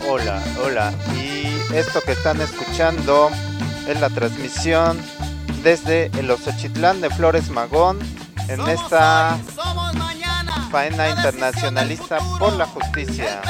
Hola, hola. Y esto que están escuchando es la transmisión desde el Oxochitlán de Flores Magón en esta faena internacionalista por la justicia.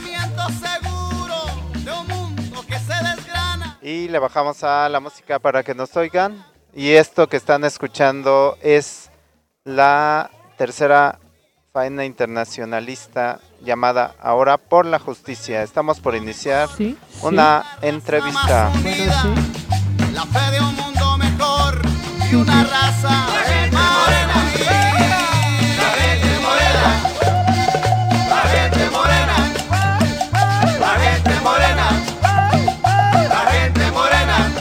Y le bajamos a la música para que nos oigan. Y esto que están escuchando es la tercera faena internacionalista llamada Ahora por la Justicia. Estamos por iniciar una entrevista. Bueno, sí. La fe de un mundo mejor y una raza morena. La gente morena. La gente morena. La gente morena. La gente morena.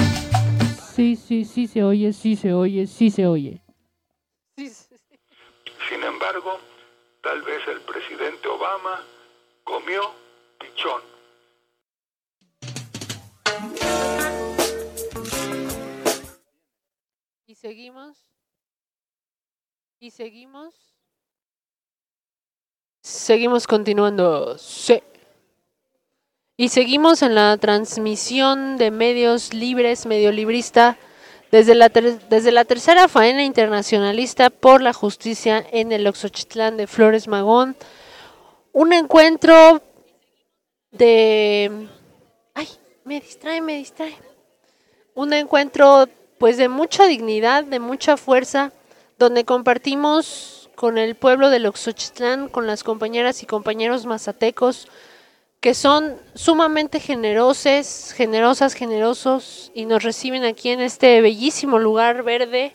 Sí se oye, sí se oye, sí se oye. Sin embargo, tal vez el presidente Obama comió pichón. Y seguimos. Seguimos continuando. Sí. Y seguimos en la transmisión de medios libres, medio librista, desde la tercera faena internacionalista por la justicia en el Oxochitlán de Flores Magón. Un encuentro de... ¡Ay! Me distrae. Un encuentro pues de mucha dignidad, de mucha fuerza, donde compartimos con el pueblo del Oxochitlán, con las compañeras y compañeros mazatecos, que son sumamente generosos, y nos reciben aquí en este bellísimo lugar verde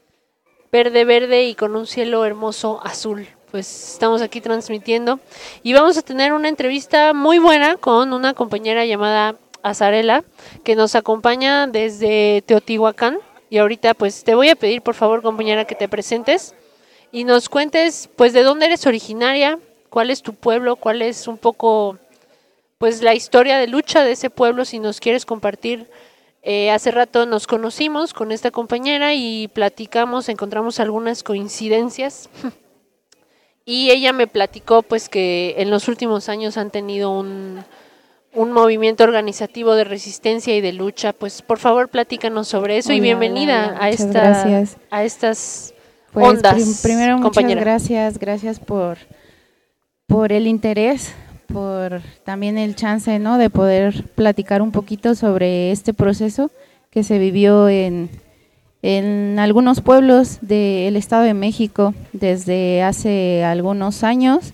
y con un cielo hermoso azul. Pues estamos aquí transmitiendo y vamos a tener una entrevista muy buena con una compañera llamada Azarela, que nos acompaña desde Teotihuacán. Y ahorita pues te voy a pedir, por favor, compañera, que te presentes y nos cuentes pues de dónde eres originaria, cuál es tu pueblo, cuál es un poco pues la historia de lucha de ese pueblo, si nos quieres compartir. Hace rato nos conocimos con esta compañera y platicamos, encontramos algunas coincidencias y ella me platicó pues que en los últimos años han tenido un movimiento organizativo de resistencia y de lucha. Pues por favor platícanos sobre eso. Hola, y bienvenida a estas pues, ondas. Primero compañera. Muchas gracias por el interés, por también el chance, ¿no?, de poder platicar un poquito sobre este proceso que se vivió en algunos pueblos del Estado de México desde hace algunos años.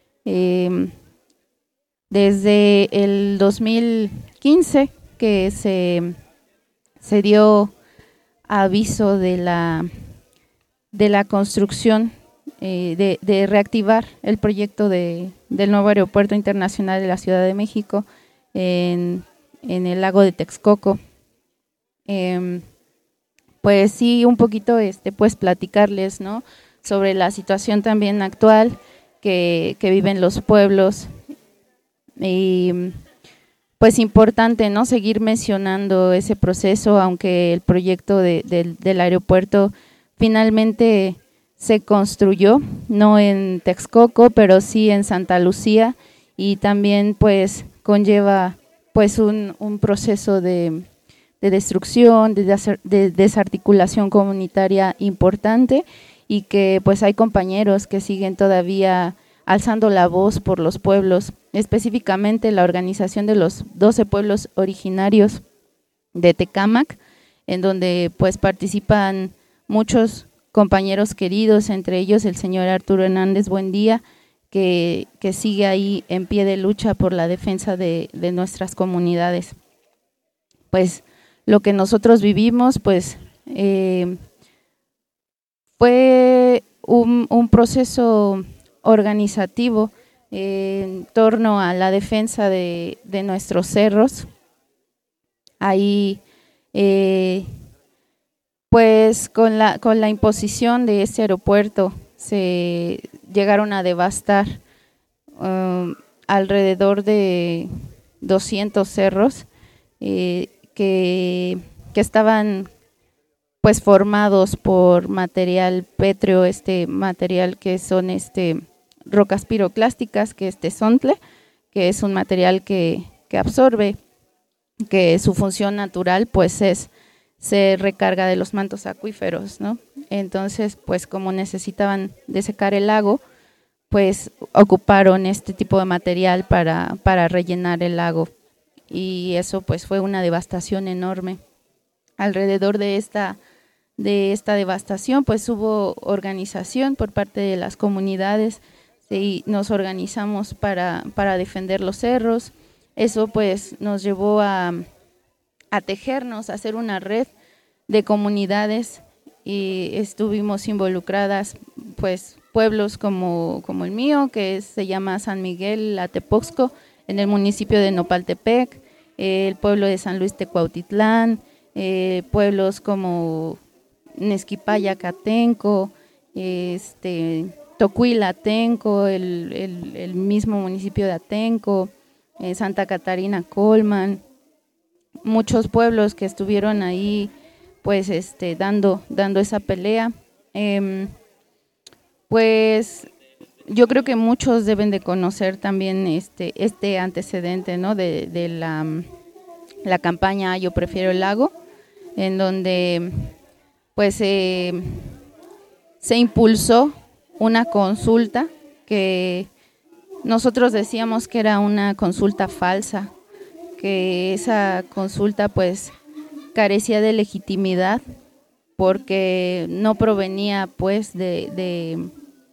Desde el 2015 que se dio aviso de la construcción, de reactivar el proyecto del nuevo aeropuerto internacional de la Ciudad de México en el lago de Texcoco. Pues sí, un poquito pues platicarles, ¿no?, sobre la situación también actual que viven los pueblos. Y pues importante, ¿no?, seguir mencionando ese proceso, aunque el proyecto del aeropuerto finalmente se construyó, no en Texcoco, pero sí en Santa Lucía, y también pues conlleva pues un proceso de destrucción, de desarticulación comunitaria importante, y que pues hay compañeros que siguen todavía alzando la voz por los pueblos, específicamente la organización de los 12 pueblos originarios de Tecámac, en donde pues participan muchos compañeros queridos, entre ellos el señor Arturo Hernández Buendía, que sigue ahí en pie de lucha por la defensa de nuestras comunidades. Pues lo que nosotros vivimos pues fue un proceso organizativo en torno a la defensa de nuestros cerros. Ahí pues con la imposición de este aeropuerto se llegaron a devastar alrededor de 200 cerros que estaban pues formados por material pétreo, material que son rocas piroclásticas, que es tezontle, que es un material que absorbe, que su función natural pues es se recarga de los mantos acuíferos, ¿no? Entonces, pues como necesitaban desecar el lago, pues ocuparon este tipo de material para rellenar el lago, y eso pues fue una devastación enorme. Alrededor de esta devastación pues hubo organización por parte de las comunidades, y nos organizamos para defender los cerros. Eso pues nos llevó a tejernos, a hacer una red de comunidades, y estuvimos involucradas pues pueblos como el mío, que se llama San Miguel Atepoxco, en el municipio de Nopaltepec, el pueblo de San Luis Tecuautitlán, pueblos como Nezquipaya-Catenco, Tocuila-Atenco, el mismo municipio de Atenco, Santa Catarina Colman, muchos pueblos que estuvieron ahí pues dando esa pelea. Pues yo creo que muchos deben de conocer también este antecedente, ¿no? de la campaña Yo Prefiero el Lago, en donde pues se impulsó una consulta que nosotros decíamos que era una consulta falsa, que esa consulta pues carecía de legitimidad porque no provenía pues de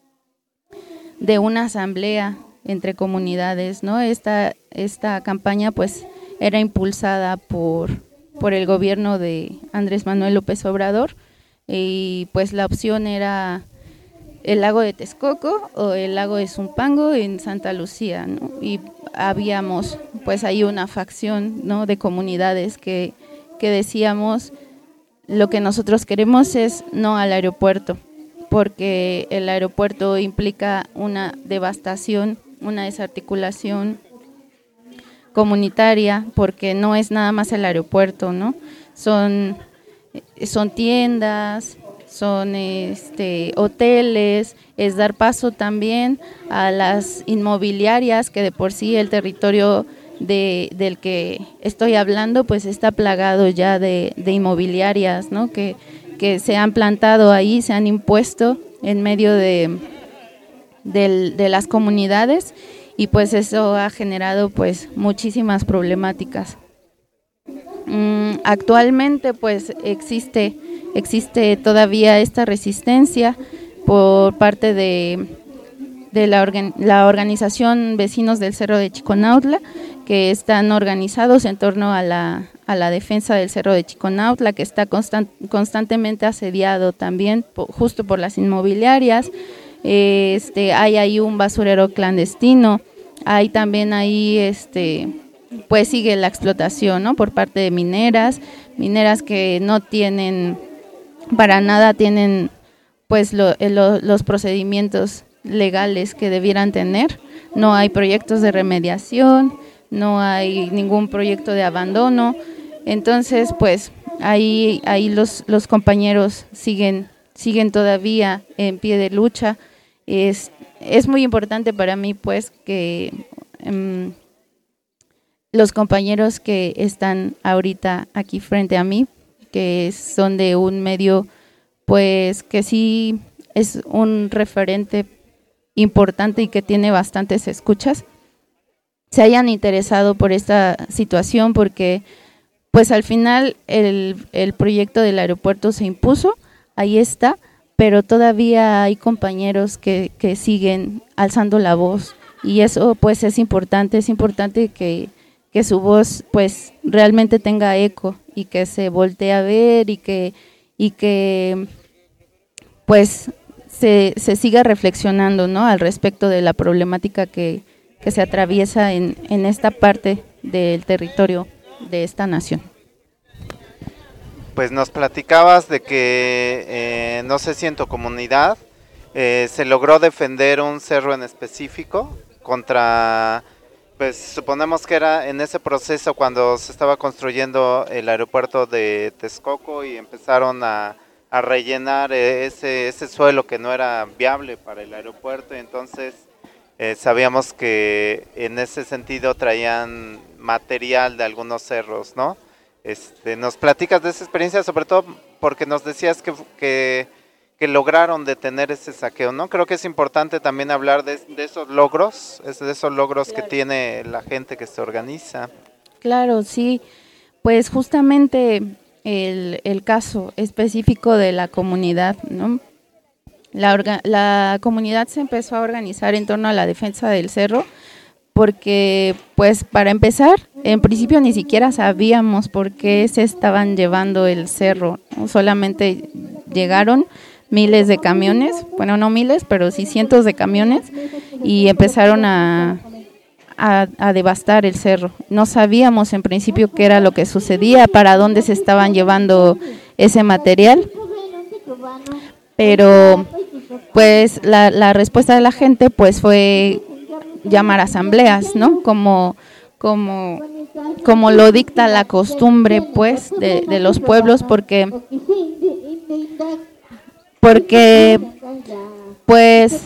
una asamblea entre comunidades, ¿no? Esta campaña pues era impulsada por el gobierno de Andrés Manuel López Obrador, y pues la opción era el lago de Texcoco o el lago de Zumpango en Santa Lucía, ¿no? Y habíamos pues ahí una facción, ¿no? de comunidades que decíamos, lo que nosotros queremos es no al aeropuerto, porque el aeropuerto implica una devastación, una desarticulación comunitaria, porque no es nada más el aeropuerto, ¿no? Son tiendas, son hoteles, es dar paso también a las inmobiliarias, que de por sí el territorio del que estoy hablando pues está plagado ya de inmobiliarias, ¿no? que se han plantado ahí, se han impuesto en medio de las comunidades, y pues eso ha generado pues muchísimas problemáticas. Actualmente pues existe todavía esta resistencia por parte de la organización Vecinos del Cerro de Chiconautla, que están organizados en torno a la defensa del Cerro de Chiconautla, que está constantemente asediado también justo por las inmobiliarias. Hay ahí un basurero clandestino, hay también ahí pues sigue la explotación, ¿no? por parte de mineras que no tienen para nada, tienen pues los procedimientos legales que debieran tener. No hay proyectos de remediación, no hay ningún proyecto de abandono. Entonces pues ahí los compañeros siguen todavía en pie de lucha. Es muy importante para mí pues que los compañeros que están ahorita aquí frente a mí, que son de un medio pues que sí es un referente importante y que tiene bastantes escuchas, se hayan interesado por esta situación, porque pues al final el proyecto del aeropuerto se impuso, ahí está, pero todavía hay compañeros que siguen alzando la voz, y eso pues es importante que su voz pues realmente tenga eco, y que se voltee a ver, y que pues se siga reflexionando, ¿no? al respecto de la problemática que se atraviesa en esta parte del territorio de esta nación. Pues nos platicabas de que, no sé si en tu comunidad se logró defender un cerro en específico contra, pues suponemos que era en ese proceso cuando se estaba construyendo el aeropuerto de Texcoco y empezaron a rellenar ese suelo que no era viable para el aeropuerto, y entonces Sabíamos que en ese sentido traían material de algunos cerros, ¿no? ¿Nos platicas de esa experiencia, sobre todo porque nos decías que lograron detener ese saqueo, ¿no? Creo que es importante también hablar de esos logros, Claro. que tiene la gente que se organiza. Claro, sí, pues justamente el caso específico de la comunidad, ¿no? La comunidad se empezó a organizar en torno a la defensa del cerro porque, pues, para empezar, en principio ni siquiera sabíamos por qué se estaban llevando el cerro, ¿no? Solamente llegaron miles de camiones, bueno, no miles, pero sí cientos de camiones, y empezaron a devastar el cerro. No sabíamos en principio qué era lo que sucedía, para dónde se estaban llevando ese material, pero pues la respuesta de la gente pues fue llamar asambleas, ¿no? Como lo dicta la costumbre pues de los pueblos, porque pues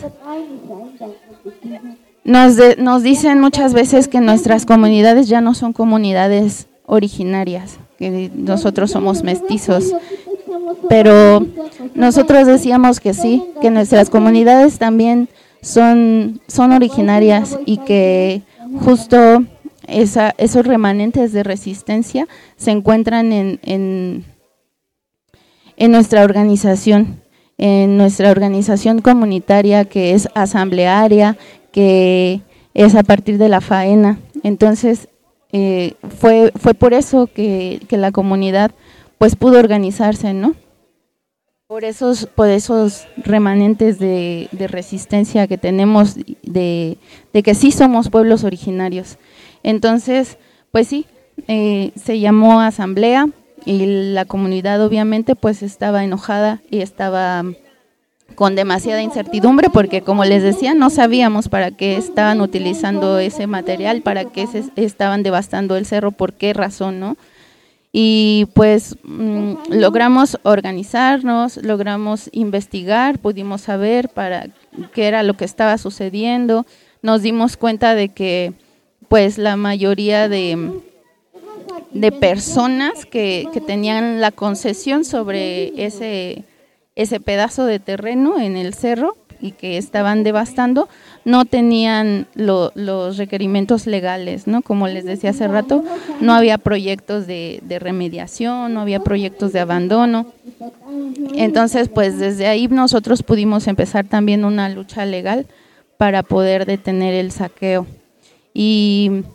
nos dicen muchas veces que nuestras comunidades ya no son comunidades originarias, que nosotros somos mestizos, pero nosotros decíamos que sí, que nuestras comunidades también son originarias y que justo esos remanentes de resistencia se encuentran en nuestra organización, comunitaria, que es asamblearia, que es a partir de la faena. Entonces fue por eso que la comunidad pues pudo organizarse, ¿no? Por esos remanentes de resistencia que tenemos, de que sí somos pueblos originarios. Entonces, pues sí, se llamó asamblea y la comunidad obviamente pues estaba enojada y estaba con demasiada incertidumbre porque, como les decía, no sabíamos para qué estaban utilizando ese material, para qué estaban devastando el cerro, por qué razón, ¿no? Y pues logramos organizarnos, logramos investigar, pudimos saber para qué era lo que estaba sucediendo. Nos dimos cuenta de que pues la mayoría de personas que tenían la concesión sobre ese pedazo de terreno en el cerro y que estaban devastando, no tenían los requerimientos legales, ¿no? Como les decía hace rato, no había proyectos de remediación, no había proyectos de abandono. Entonces, pues desde ahí nosotros pudimos empezar también una lucha legal para poder detener el saqueo. Y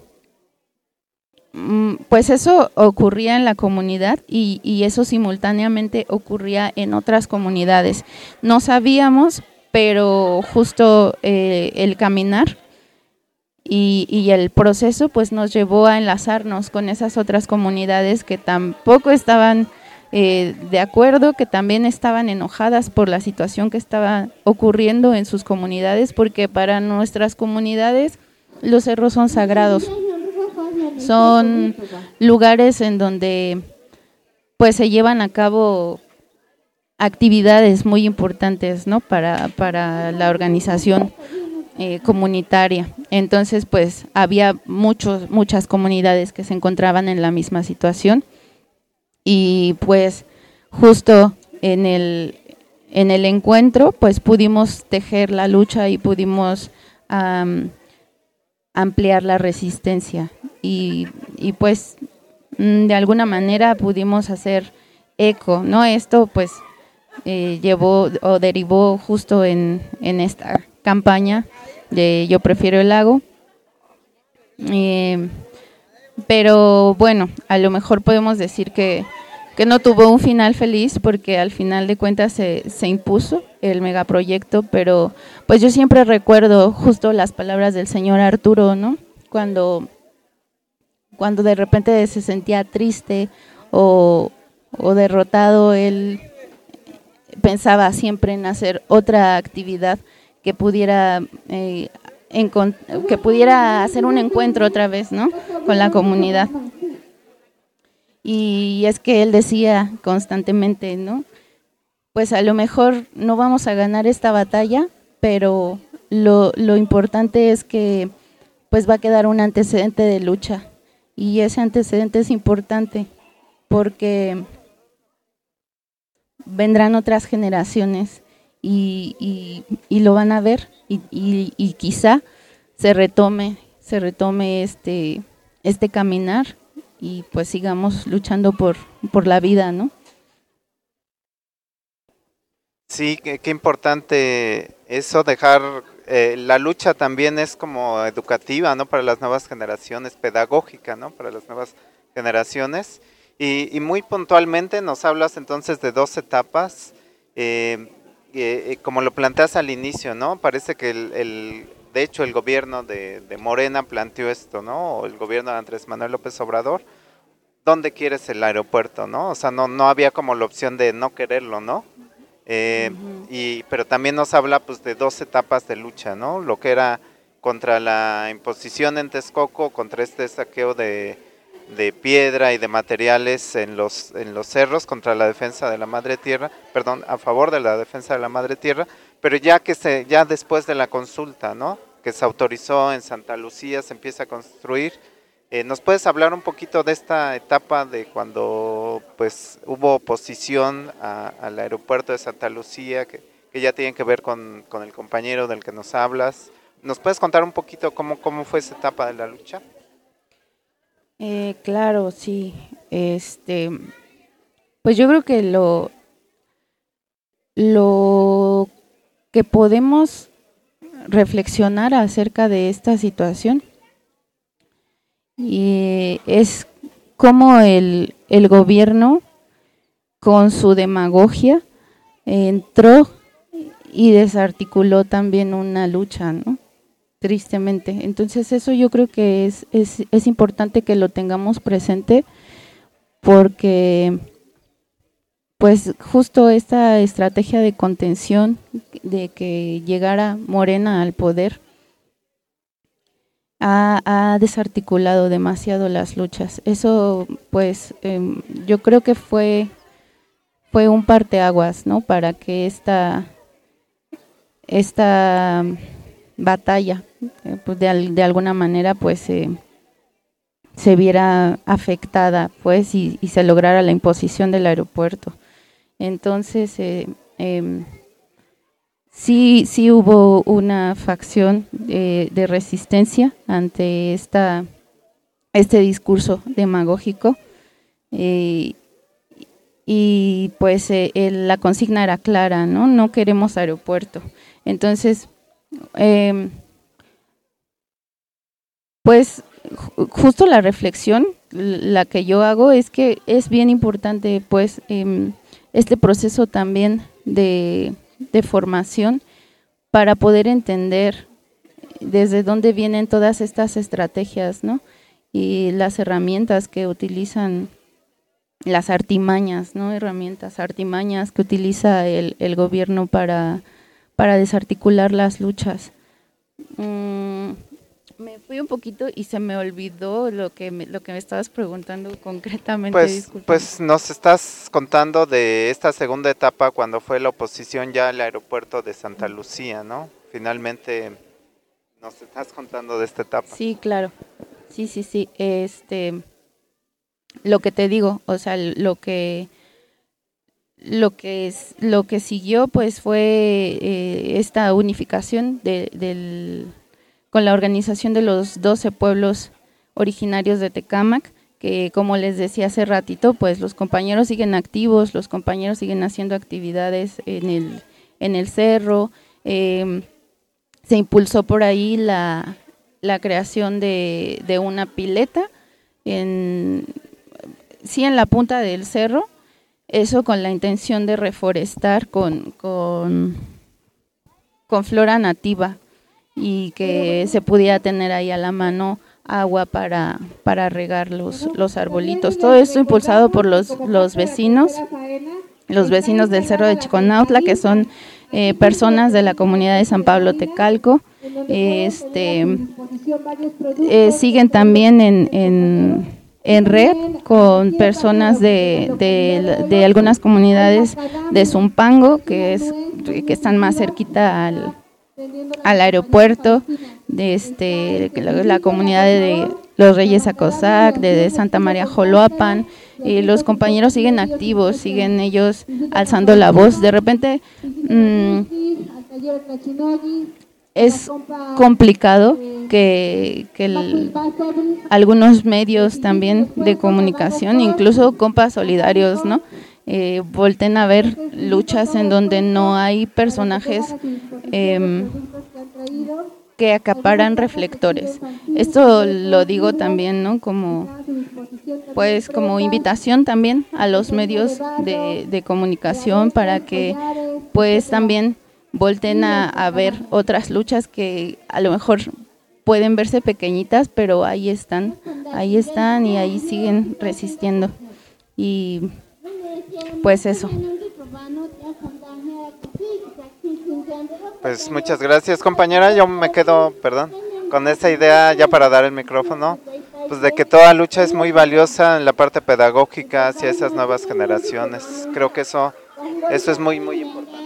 pues eso ocurría en la comunidad y eso simultáneamente ocurría en otras comunidades. No sabíamos, pero justo el caminar y el proceso pues nos llevó a enlazarnos con esas otras comunidades que tampoco estaban de acuerdo, que también estaban enojadas por la situación que estaba ocurriendo en sus comunidades, porque para nuestras comunidades los cerros son sagrados, son lugares en donde pues se llevan a cabo actividades muy importantes, ¿no? para la organización comunitaria. Entonces pues había muchas comunidades que se encontraban en la misma situación y pues justo en el encuentro pues pudimos tejer la lucha y pudimos ampliar la resistencia y pues de alguna manera pudimos hacer eco, ¿no? Esto pues llevó o derivó justo en esta campaña de Yo Prefiero el Lago, pero bueno, a lo mejor podemos decir que no tuvo un final feliz, porque al final de cuentas se impuso el megaproyecto, pero pues yo siempre recuerdo justo las palabras del señor Arturo, ¿no? Cuando de repente se sentía triste o derrotado, él pensaba siempre en hacer otra actividad que pudiera hacer un encuentro otra vez, ¿no? Con la comunidad. Y es que él decía constantemente, ¿no? Pues a lo mejor no vamos a ganar esta batalla, pero lo importante es que pues va a quedar un antecedente de lucha, y ese antecedente es importante porque vendrán otras generaciones y lo van a ver, y quizá se retome este caminar, y pues sigamos luchando por la vida, ¿no? Sí, qué importante eso, dejar la lucha también es como educativa, ¿no? Para las nuevas generaciones, pedagógica, ¿no? Para las nuevas generaciones. Y muy puntualmente nos hablas entonces de 2 etapas, como lo planteas al inicio, ¿no? Parece que de hecho el gobierno de Morena planteó esto, ¿no? O el gobierno de Andrés Manuel López Obrador, ¿dónde quieres el aeropuerto, no? O sea, no había como la opción de no quererlo, ¿no? Pero también nos habla pues de 2 etapas de lucha, ¿no? Lo que era contra la imposición en Texcoco, contra este saqueo de piedra y de materiales en los cerros, contra la defensa de la madre tierra, perdón, a favor de la defensa de la madre tierra, pero ya después de la consulta, ¿no? Que se autorizó en Santa Lucía, se empieza a construir. ¿Nos puedes hablar un poquito de esta etapa de cuando pues hubo oposición al aeropuerto de Santa Lucía, que ya tiene que ver con el compañero del que nos hablas? ¿Nos puedes contar un poquito cómo fue esa etapa de la lucha? Claro, sí. Pues yo creo que lo que podemos reflexionar acerca de esta situación y es cómo el gobierno, con su demagogia, entró y desarticuló también una lucha, ¿no? Tristemente. Entonces eso yo creo que es importante que lo tengamos presente, porque pues justo esta estrategia de contención, de que llegara Morena al poder, ha desarticulado demasiado las luchas. Eso pues yo creo que fue un parteaguas, ¿no? Para que esta batalla pues de alguna manera pues se viera afectada, pues, y se lograra la imposición del aeropuerto. Entonces sí hubo una facción de resistencia ante este discurso demagógico, y pues la consigna era clara, ¿no? No queremos aeropuerto. Entonces, pues justo la reflexión, la que yo hago, es que es bien importante pues este proceso también de formación, para poder entender desde dónde vienen todas estas estrategias, ¿no? Y las herramientas que utilizan, las artimañas, ¿no? Artimañas que utiliza el gobierno para desarticular las luchas. Me fui un poquito y se me olvidó lo que me estabas preguntando concretamente. Pues nos estás contando de esta segunda etapa, cuando fue la oposición ya al aeropuerto de Santa Lucía, ¿no? Finalmente nos estás contando de esta etapa. Sí, claro. Sí. Lo que te digo, o sea, lo que siguió pues fue esta unificación con la organización de los 12 pueblos originarios de Tecámac, que como les decía hace ratito, pues los compañeros siguen activos, los compañeros siguen haciendo actividades en el cerro. Se impulsó por ahí la creación de una pileta en la punta del cerro, eso con la intención de reforestar con flora nativa, y que se pudiera tener ahí a la mano agua para regar los arbolitos. Todo esto impulsado por los vecinos del Cerro de Chiconautla, que son personas de la comunidad de San Pablo Tecalco. Siguen también en red con personas de algunas comunidades de Zumpango, que están más cerquita al aeropuerto, de la comunidad de los Reyes Acosac, de Santa María Joloapan. Los compañeros siguen activos, siguen ellos alzando la voz. De repente es complicado que algunos medios también de comunicación, incluso compas solidarios, ¿no? Volten a ver luchas en donde no hay personajes que acaparan reflectores. Esto lo digo también, ¿no? Como invitación también a los medios de comunicación para que pues también volten a ver otras luchas que a lo mejor pueden verse pequeñitas, pero ahí están y ahí siguen resistiendo. Y pues eso. Pues muchas gracias, compañera. Yo me quedo, con esa idea ya para dar el micrófono, pues de que toda lucha es muy valiosa en la parte pedagógica hacia esas nuevas generaciones. Creo que eso es muy, muy importante.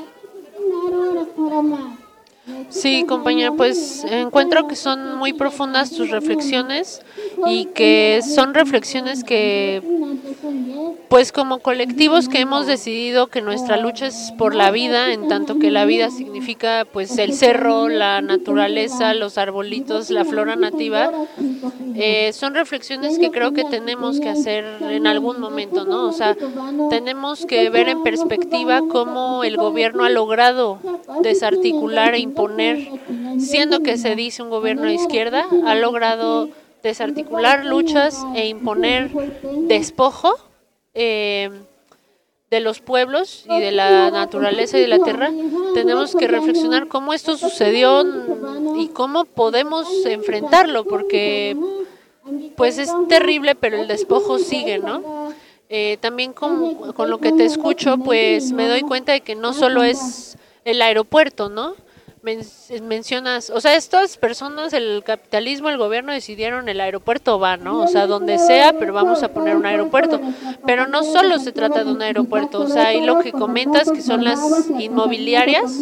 Sí, compañera, pues encuentro que son muy profundas tus reflexiones y que son reflexiones que, pues como colectivos que hemos decidido que nuestra lucha es por la vida, en tanto que la vida significa pues el cerro, la naturaleza, los arbolitos, la flora nativa, son reflexiones que creo que tenemos que hacer en algún momento, ¿no? O sea, tenemos que ver en perspectiva cómo el gobierno ha logrado desarticular e imponer, siendo que se dice un gobierno de izquierda, ha logrado desarticular luchas e imponer despojo de los pueblos y de la naturaleza y de la tierra. Tenemos que reflexionar cómo esto sucedió y cómo podemos enfrentarlo, porque pues es terrible, pero el despojo sigue, ¿no? También con lo que te escucho, pues me doy cuenta de que no solo es el aeropuerto, ¿no? Mencionas, o sea, estas personas, el capitalismo, el gobierno decidieron el aeropuerto va, ¿no? O sea, donde sea, pero vamos a poner un aeropuerto. Pero no solo se trata de un aeropuerto, o sea, hay lo que comentas que son las inmobiliarias,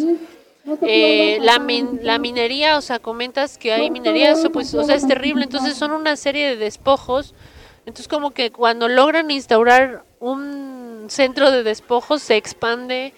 la minería, o sea, comentas que hay minería, eso pues, o sea, es terrible. Entonces son una serie de despojos. Entonces como que cuando logran instaurar un centro de despojos se expande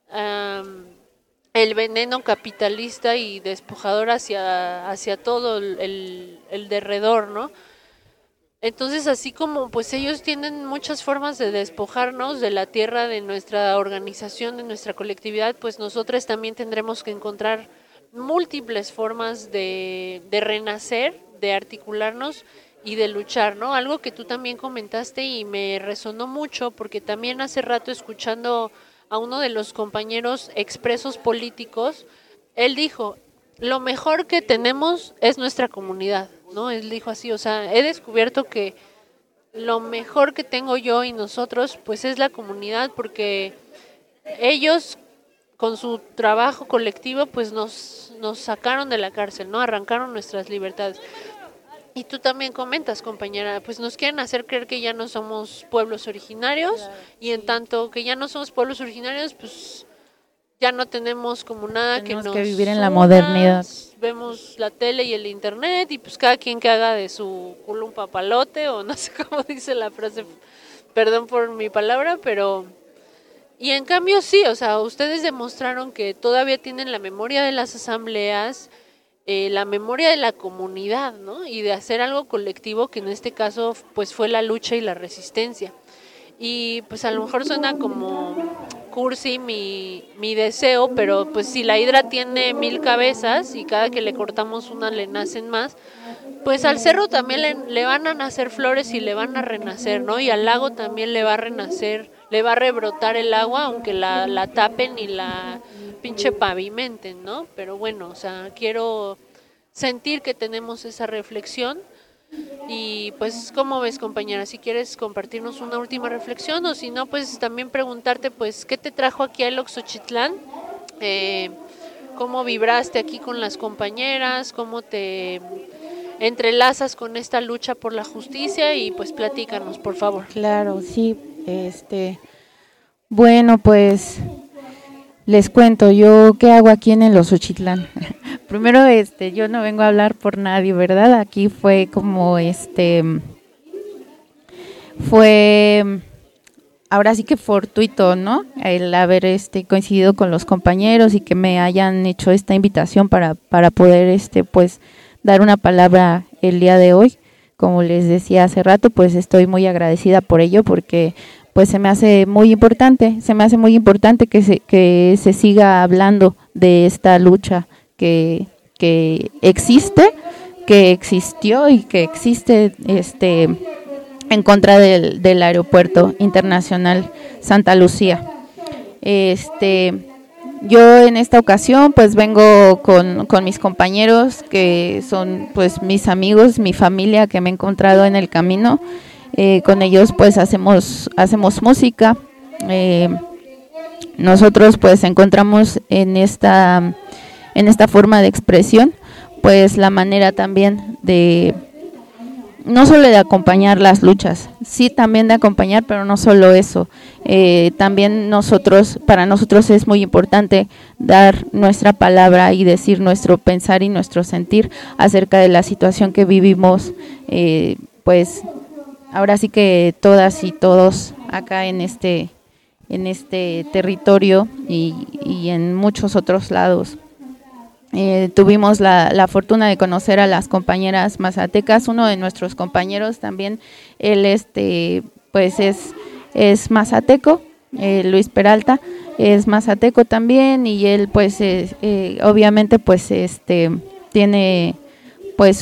el veneno capitalista y despojador hacia todo el derredor, ¿no? Entonces, así como pues ellos tienen muchas formas de despojarnos de la tierra, de nuestra organización, de nuestra colectividad, pues nosotros también tendremos que encontrar múltiples formas de renacer, de articularnos y de luchar, ¿no? Algo que tú también comentaste y me resonó mucho, porque también hace rato escuchando a uno de los compañeros expresos políticos, él dijo, lo mejor que tenemos es nuestra comunidad, ¿no? Él dijo así, o sea, he descubierto que lo mejor que tengo yo y nosotros, pues es la comunidad, porque ellos, con su trabajo colectivo, pues nos sacaron de la cárcel, ¿no? Arrancaron nuestras libertades. Y tú también comentas, compañera, pues nos quieren hacer creer que ya no somos pueblos originarios, claro, y en tanto que ya no somos pueblos originarios, pues ya no tenemos como nada que nos vivir en la modernidad. Vemos la tele y el internet y pues cada quien que haga de su culo un papalote, o no sé cómo dice la frase, perdón por mi palabra, pero... Y en cambio sí, o sea, ustedes demostraron que todavía tienen la memoria de las asambleas, la memoria de la comunidad, ¿no? Y de hacer algo colectivo, que en este caso pues fue la lucha y la resistencia. Y pues a lo mejor suena como cursi mi deseo, pero pues si la hidra tiene 1000 cabezas y cada que le cortamos una le nacen más, pues al cerro también le van a nacer flores y le van a renacer, ¿no? Y al lago también le va a renacer, le va a rebrotar el agua, aunque la tapen y la pinche pavimenten, ¿no? Pero bueno, o sea, quiero sentir que tenemos esa reflexión. Y pues, ¿cómo ves, compañera? Si quieres compartirnos una última reflexión, o si no, pues también preguntarte, pues, ¿qué te trajo aquí a Oxochitlán? ¿Cómo vibraste aquí con las compañeras? ¿Cómo te entrelazas con esta lucha por la justicia? Y pues platícanos, por favor. Claro, sí. Bueno, pues les cuento, yo qué hago aquí en el Oxochitlán. primero yo no vengo a hablar por nadie, ¿verdad? Aquí fue como fue ahora sí que fortuito, ¿no? El haber coincidido con los compañeros y que me hayan hecho esta invitación para poder pues dar una palabra el día de hoy. Como les decía hace rato, pues estoy muy agradecida por ello, porque pues se me hace muy importante que se siga hablando de esta lucha que existe, que existió y que existe en contra del Aeropuerto Internacional Santa Lucía. Yo en esta ocasión pues vengo con mis compañeros, que son pues mis amigos, mi familia que me he encontrado en el camino. Con ellos pues hacemos música. Nosotros pues encontramos en esta forma de expresión pues la manera también de no solo de acompañar las luchas, sí también de acompañar, pero no solo eso. También para nosotros es muy importante dar nuestra palabra y decir nuestro pensar y nuestro sentir acerca de la situación que vivimos, pues ahora sí que todas y todos acá en este territorio y en muchos otros lados. Tuvimos la fortuna de conocer a las compañeras mazatecas. Uno de nuestros compañeros también, él pues es mazateco, Luis Peralta es mazateco también, y él pues obviamente pues tiene pues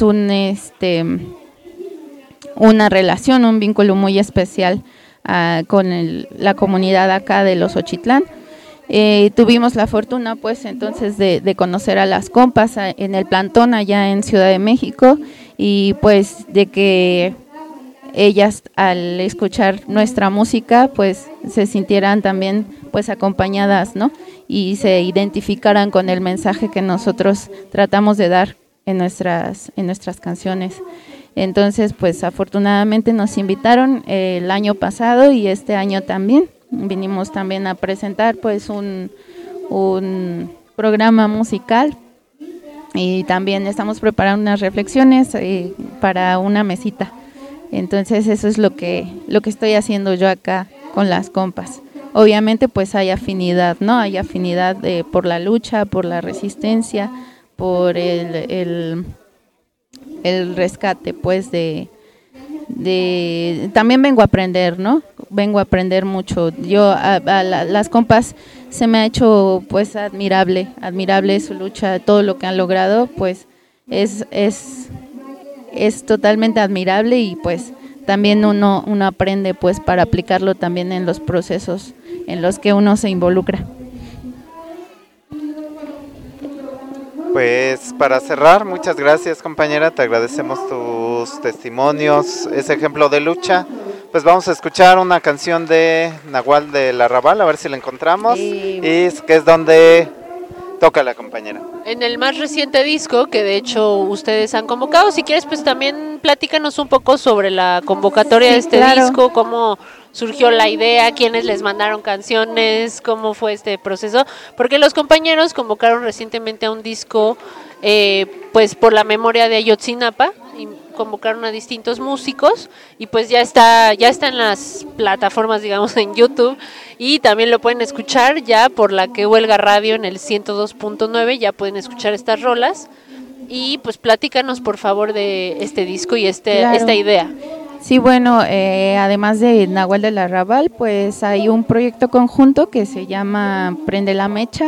una relación, un vínculo muy especial con la comunidad acá de los Ochitlán. Tuvimos la fortuna pues entonces de conocer a las compas en el plantón allá en Ciudad de México, y pues de que ellas al escuchar nuestra música pues se sintieran también pues acompañadas, ¿no? Y se identificaran con el mensaje que nosotros tratamos de dar en nuestras canciones. Entonces pues afortunadamente nos invitaron el año pasado y este año también. Vinimos también a presentar pues un programa musical, y también estamos preparando unas reflexiones para una mesita. Entonces eso es lo que estoy haciendo yo acá con las compas. Obviamente pues hay afinidad, ¿no? Hay afinidad por la lucha, por la resistencia, por el rescate pues también vengo a aprender, ¿no? Vengo a aprender mucho. Yo a las compas se me ha hecho pues admirable su lucha, todo lo que han logrado, pues es totalmente admirable, y pues también uno aprende pues para aplicarlo también en los procesos en los que uno se involucra. Pues para cerrar, muchas gracias, compañera, te agradecemos tus testimonios, ese ejemplo de lucha. Pues vamos a escuchar una canción de Nahual del Arrabal, a ver si la encontramos, y que es donde toca la compañera. En el más reciente disco, que de hecho ustedes han convocado. Si quieres, pues también platícanos un poco sobre la convocatoria de este disco, cómo surgió la idea, quiénes les mandaron canciones, cómo fue este proceso, porque los compañeros convocaron recientemente a un disco pues por la memoria de Ayotzinapa, y convocaron a distintos músicos, y pues ya está en las plataformas, digamos, en YouTube, y también lo pueden escuchar ya por la que huelga radio en el 102.9, ya pueden escuchar estas rolas. Y pues platícanos por favor de este disco y esta idea. Sí, bueno, además de Nahual del Arrabal, pues hay un proyecto conjunto que se llama Prende la Mecha.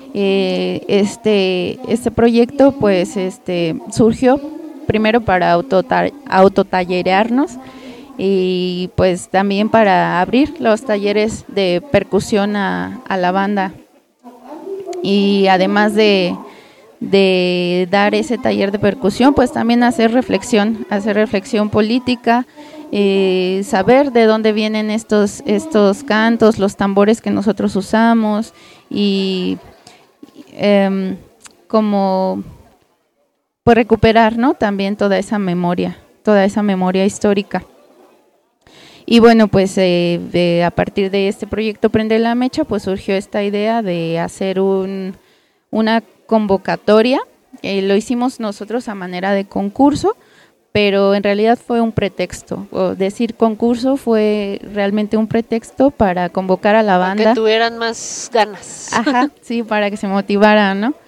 Este proyecto pues surgió primero para autotallerearnos, y pues también para abrir los talleres de percusión a la banda, y además de dar ese taller de percusión, pues también hacer reflexión política, saber de dónde vienen estos cantos, los tambores que nosotros usamos, y como pues recuperar, ¿no? También toda esa memoria histórica. Y bueno, pues a partir de este proyecto Prende la Mecha, pues surgió esta idea de hacer una convocatoria Lo hicimos nosotros a manera de concurso, pero en realidad fue un pretexto. O decir concurso fue realmente un pretexto para convocar a la banda. Para que tuvieran más ganas. Ajá, sí, para que se motivaran, ¿no?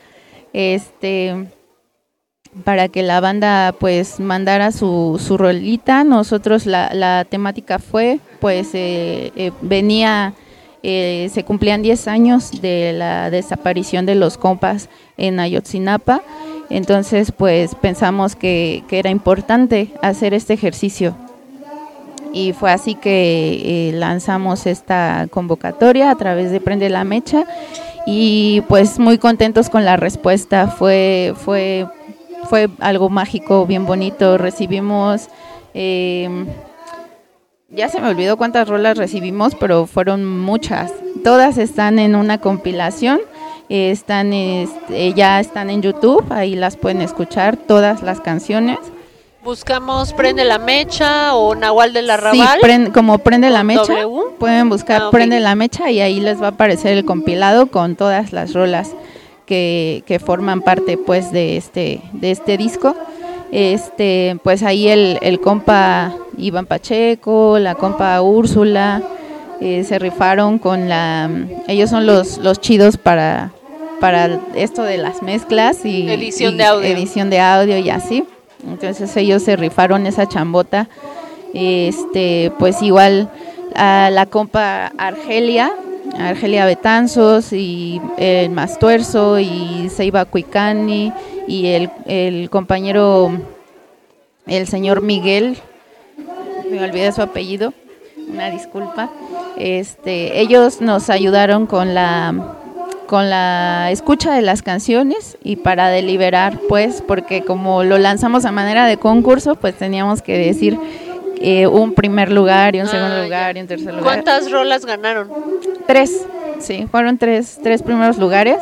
Para que la banda pues mandara su rolita. Nosotros la temática fue, pues venía, se cumplían 10 años de la desaparición de los compas en Ayotzinapa. Entonces, pues pensamos que era importante hacer este ejercicio. Y fue así que lanzamos esta convocatoria a través de Prende la Mecha. Y pues muy contentos con la respuesta. Fue algo mágico, bien bonito. Recibimos, ya se me olvidó cuántas rolas recibimos, pero fueron muchas. Todas están en una compilación. Ya están en YouTube, ahí las pueden escuchar, todas las canciones. Buscamos Prende la Mecha o Nahual del Arrabal. Sí, como Prende la Mecha, W. pueden buscar Okay. Prende la Mecha y ahí les va a aparecer el compilado con todas las rolas que forman parte pues de este disco. Pues ahí el compa Iván Pacheco, la compa Úrsula, se rifaron con ellos son los chidos para esto de las mezclas y edición de audio y así. Entonces ellos se rifaron esa chambota. Pues igual a la compa Argelia Betanzos y el Mastuerzo y Seiba Cuicani y el compañero, el señor Miguel, me olvidé su apellido, una disculpa. Ellos nos ayudaron con la escucha de las canciones y para deliberar, pues, porque como lo lanzamos a manera de concurso, pues teníamos que decir un primer lugar y un segundo lugar y un tercer lugar. ¿Cuántas rolas ganaron? 3, sí, fueron tres primeros lugares.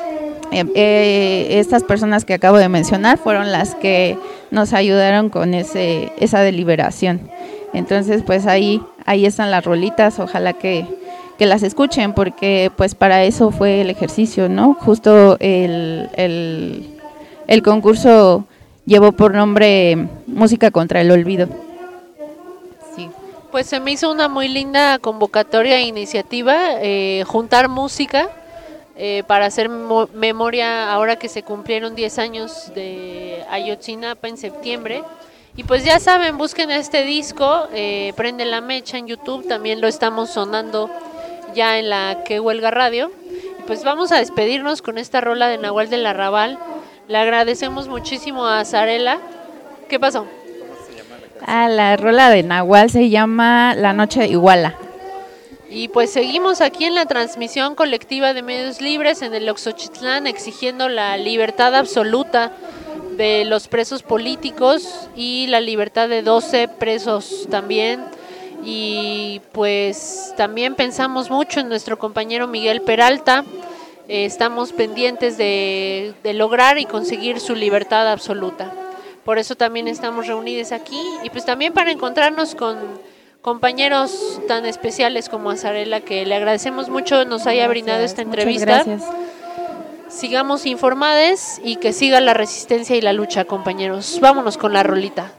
Estas personas que acabo de mencionar fueron las que nos ayudaron con esa deliberación. Entonces, pues ahí están las rolitas, ojalá que las escuchen, porque pues para eso fue el ejercicio, ¿no? Justo el concurso llevó por nombre Música contra el Olvido. Sí. Pues se me hizo una muy linda convocatoria e iniciativa, juntar música para hacer memoria ahora que se cumplieron 10 años de Ayotzinapa en septiembre. Y pues ya saben, busquen este disco, Prende la Mecha en YouTube, también lo estamos sonando ya en la Que Huelga Radio. Y pues vamos a despedirnos con esta rola de Nahual del Arrabal. Le agradecemos muchísimo a Zarela. ¿Qué pasó? La rola de Nahual se llama La Noche de Iguala. Y pues seguimos aquí en la transmisión colectiva de Medios Libres en el Oxochitlán, exigiendo la libertad absoluta de los presos políticos y la libertad de 12 presos también. Y pues también pensamos mucho en nuestro compañero Miguel Peralta. Estamos pendientes de lograr y conseguir su libertad absoluta. Por eso también estamos reunidos aquí y pues también para encontrarnos con compañeros tan especiales como Azarela, que le agradecemos mucho nos haya brindado esta entrevista. Muchas gracias. Sigamos informados y que siga la resistencia y la lucha, compañeros. Vámonos con la rolita.